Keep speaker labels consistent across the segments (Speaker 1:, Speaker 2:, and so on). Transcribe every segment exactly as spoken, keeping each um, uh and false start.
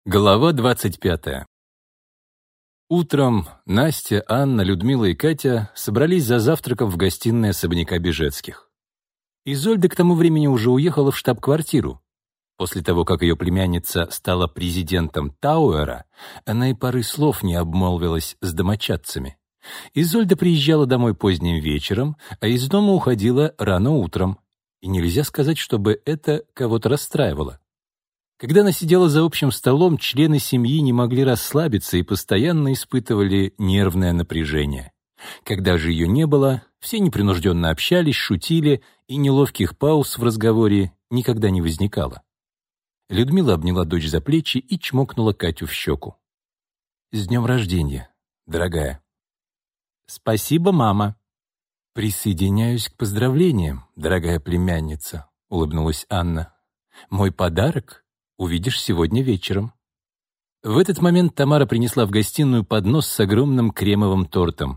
Speaker 1: Глава двадцать пятая. Утром Настя, Анна, Людмила и Катя собрались за завтраком в гостиной особняка Бежецких. Изольда к тому времени уже уехала в штаб-квартиру. После того, как ее племянница стала президентом Тауэра, она и пары слов не обмолвилась с домочадцами. Изольда приезжала домой поздним вечером, а из дома уходила рано утром. И нельзя сказать, чтобы это кого-то расстраивало. Когда она сидела за общим столом, члены семьи не могли расслабиться и постоянно испытывали нервное напряжение. Когда же ее не было, все непринужденно общались, шутили, и неловких пауз в разговоре никогда не возникало. Людмила обняла дочь за плечи и чмокнула Катю в щеку. «С днем рождения, дорогая!» «Спасибо, мама!» «Присоединяюсь к поздравлениям, дорогая племянница», — улыбнулась Анна. «Мой подарок увидишь сегодня вечером». В этот момент Тамара принесла в гостиную поднос с огромным кремовым тортом.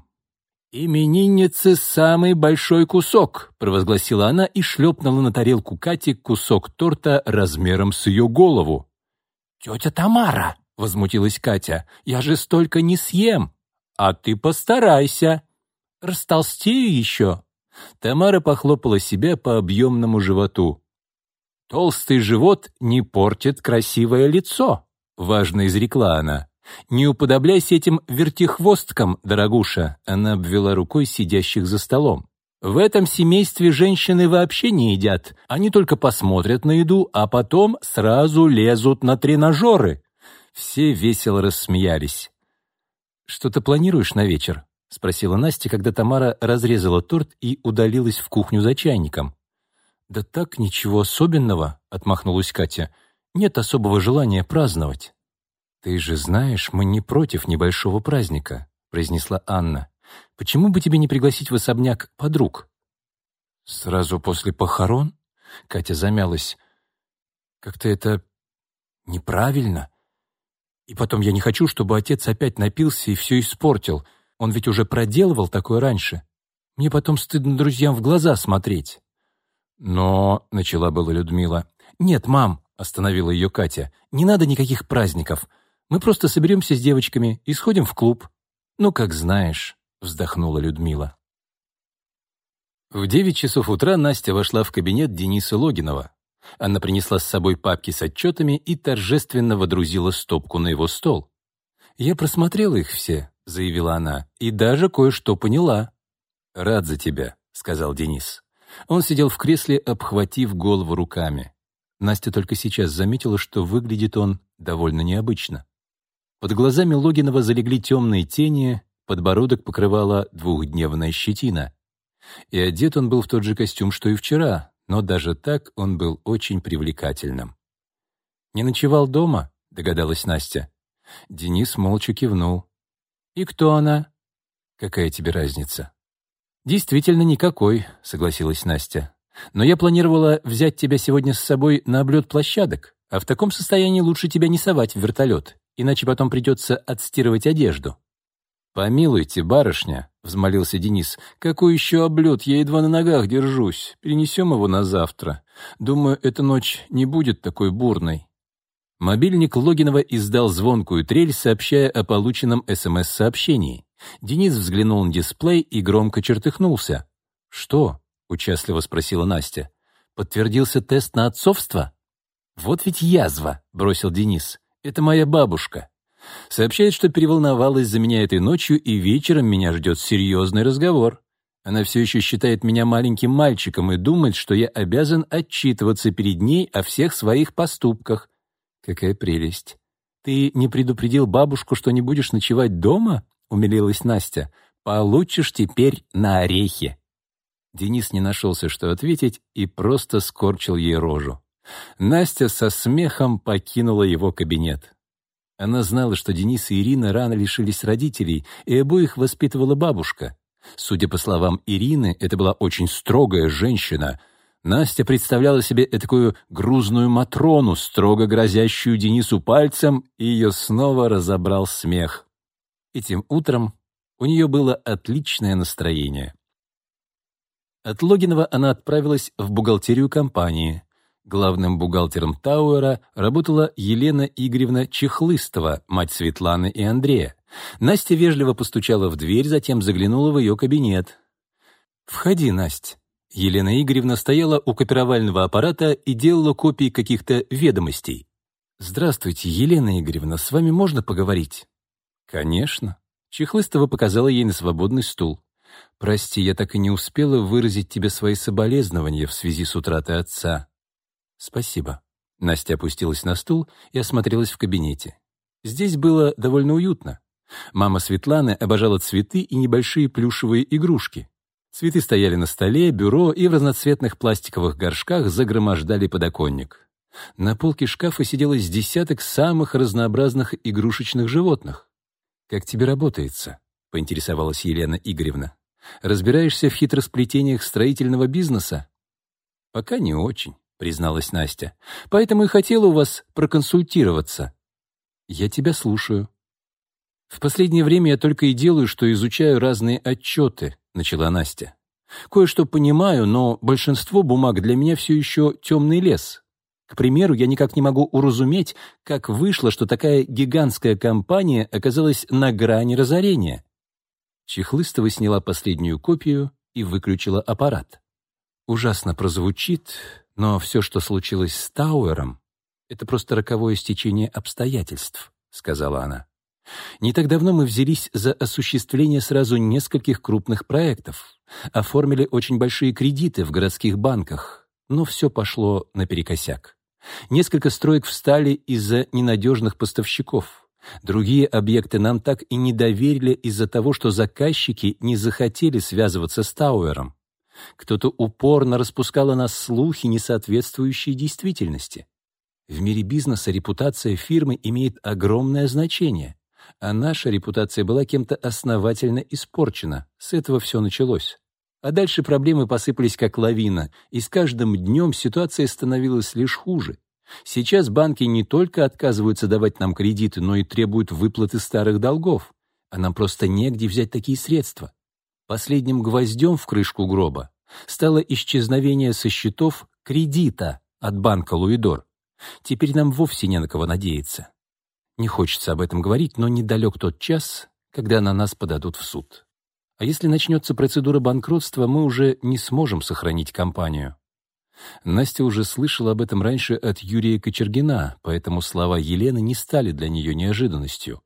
Speaker 1: «Имениннице самый большой кусок», — провозгласила она и шлепнула на тарелку Кати кусок торта размером с ее голову. «Тетя Тамара», — возмутилась Катя, — «я же столько не съем». «А ты постарайся. Растолстею еще». Тамара похлопала себя по объемному животу. «Толстый живот не портит красивое лицо», — важно изрекла она. «Не уподобляйся этим вертихвосткам, дорогуша», — она обвела рукой сидящих за столом. «В этом семействе женщины вообще не едят. Они только посмотрят на еду, а потом сразу лезут на тренажеры». Все весело рассмеялись. «Что ты планируешь на вечер?» — спросила Настя, когда Тамара разрезала торт и удалилась в кухню за чайником. «Да так, ничего особенного», — отмахнулась Катя. «Нет особого желания праздновать». «Ты же знаешь, мы не против небольшого праздника», — произнесла Анна. «Почему бы тебе не пригласить в особняк подруг?» «Сразу после похорон?» — Катя замялась. «Как-то это неправильно. И потом я не хочу, чтобы отец опять напился и все испортил. Он ведь уже проделывал такое раньше. Мне потом стыдно друзьям в глаза смотреть». «Но...» — начала была Людмила. «Нет, мам», — остановила ее Катя, — «не надо никаких праздников. Мы просто соберемся с девочками и сходим в клуб». «Ну, как знаешь», — вздохнула Людмила. В девять часов утра Настя вошла в кабинет Дениса Логинова. Она принесла с собой папки с отчетами и торжественно водрузила стопку на его стол. «Я просмотрела их все», — заявила она, — «и даже кое-что поняла». «Рад за тебя», — сказал Денис. Он сидел в кресле, обхватив голову руками. Настя только сейчас заметила, что выглядит он довольно необычно. Под глазами Логинова залегли темные тени, подбородок покрывала двухдневная щетина. И одет он был в тот же костюм, что и вчера, но даже так он был очень привлекательным. «Не ночевал дома?» — догадалась Настя. Денис молча кивнул. «И кто она?» «Какая тебе разница?» «Действительно никакой», — согласилась Настя. «Но я планировала взять тебя сегодня с собой на облет площадок, а в таком состоянии лучше тебя не совать в вертолет, иначе потом придется отстирывать одежду». «Помилуйте, барышня», — взмолился Денис, — «какой еще облет? Я едва на ногах держусь. Перенесем его на завтра. Думаю, эта ночь не будет такой бурной». Мобильник Логинова издал звонкую трель, сообщая о полученном СМС-сообщении. Денис взглянул на дисплей и громко чертыхнулся. «Что?» — участливо спросила Настя. «Подтвердился тест на отцовство?» «Вот ведь язва!» — бросил Денис. «Это моя бабушка. Сообщает, что переволновалась за меня этой ночью, и вечером меня ждет серьезный разговор. Она все еще считает меня маленьким мальчиком и думает, что я обязан отчитываться перед ней о всех своих поступках. Какая прелесть! Ты не предупредил бабушку, что не будешь ночевать дома?» — умилилась Настя. «Получишь теперь на орехи». Денис не нашелся, что ответить, и просто скорчил ей рожу. Настя со смехом покинула его кабинет. Она знала, что Денис и Ирина рано лишились родителей, и обоих воспитывала бабушка. Судя по словам Ирины, это была очень строгая женщина. Настя представляла себе этакую грузную Матрону, строго грозящую Денису пальцем, и ее снова разобрал смех. Этим утром у нее было отличное настроение. От Логинова она отправилась в бухгалтерию компании. Главным бухгалтером Тауэра работала Елена Игоревна Чехлыстова, мать Светланы и Андрея. Настя вежливо постучала в дверь, затем заглянула в ее кабинет. «Входи, Настя». Елена Игоревна стояла у копировального аппарата и делала копии каких-то ведомостей. «Здравствуйте, Елена Игоревна, с вами можно поговорить?» «Конечно». Чехлыстова показала ей на свободный стул. «Прости, я так и не успела выразить тебе свои соболезнования в связи с утратой отца». «Спасибо». Настя опустилась на стул и осмотрелась в кабинете. Здесь было довольно уютно. Мама Светланы обожала цветы и небольшие плюшевые игрушки. Цветы стояли на столе, бюро и в разноцветных пластиковых горшках загромождали подоконник. На полке шкафа сидело с десяток самых разнообразных игрушечных животных. «Как тебе работается?» — поинтересовалась Елена Игоревна. «Разбираешься в хитросплетениях строительного бизнеса?» «Пока не очень», — призналась Настя. «Поэтому и хотела у вас проконсультироваться». «Я тебя слушаю». «В последнее время я только и делаю, что изучаю разные отчеты», — начала Настя. «Кое-что понимаю, но большинство бумаг для меня все еще темный лес. К примеру, я никак не могу уразуметь, как вышло, что такая гигантская компания оказалась на грани разорения». Чехлыстова сняла последнюю копию и выключила аппарат. «Ужасно прозвучит, но все, что случилось с Тауэром, это просто роковое стечение обстоятельств», — сказала она. «Не так давно мы взялись за осуществление сразу нескольких крупных проектов, оформили очень большие кредиты в городских банках, но все пошло наперекосяк. Несколько строек встали из-за ненадежных поставщиков. Другие объекты нам так и не доверили из-за того, что заказчики не захотели связываться с Тауэром. Кто-то упорно распускал о нас слухи, не соответствующие действительности. В мире бизнеса репутация фирмы имеет огромное значение, а наша репутация была кем-то основательно испорчена. С этого все началось. А дальше проблемы посыпались как лавина, и с каждым днем ситуация становилась лишь хуже. Сейчас банки не только отказываются давать нам кредиты, но и требуют выплаты старых долгов, а нам просто негде взять такие средства. Последним гвоздем в крышку гроба стало исчезновение со счетов кредита от банка «Луидор». Теперь нам вовсе не на кого надеяться. Не хочется об этом говорить, но недалек тот час, когда на нас подадут в суд. А если начнется процедура банкротства, мы уже не сможем сохранить компанию». Настя уже слышала об этом раньше от Юрия Кочергина, поэтому слова Елены не стали для нее неожиданностью.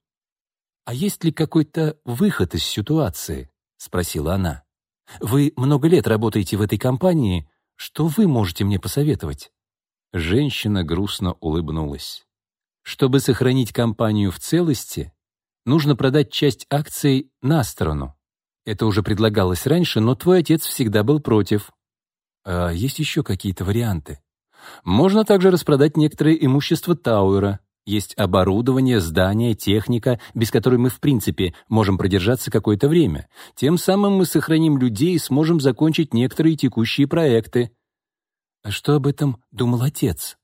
Speaker 1: «А есть ли какой-то выход из ситуации?» — спросила она. «Вы много лет работаете в этой компании. Что вы можете мне посоветовать?» Женщина грустно улыбнулась. «Чтобы сохранить компанию в целости, нужно продать часть акций на сторону. Это уже предлагалось раньше, но твой отец всегда был против. А есть еще какие-то варианты? Можно также распродать некоторое имущество Тауэра. Есть оборудование, здания, техника, без которой мы, в принципе, можем продержаться какое-то время. Тем самым мы сохраним людей и сможем закончить некоторые текущие проекты». «А что об этом думал отец?»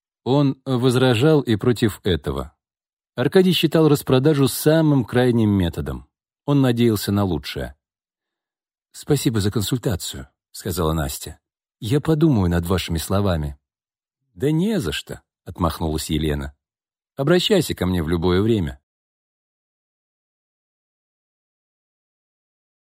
Speaker 1: Он возражал и против этого. Аркадий считал распродажу самым крайним методом. Он надеялся на лучшее. «Спасибо за консультацию», — сказала Настя. «Я подумаю над вашими словами». «Да не за что», — отмахнулась Елена. «Обращайся ко мне в любое время».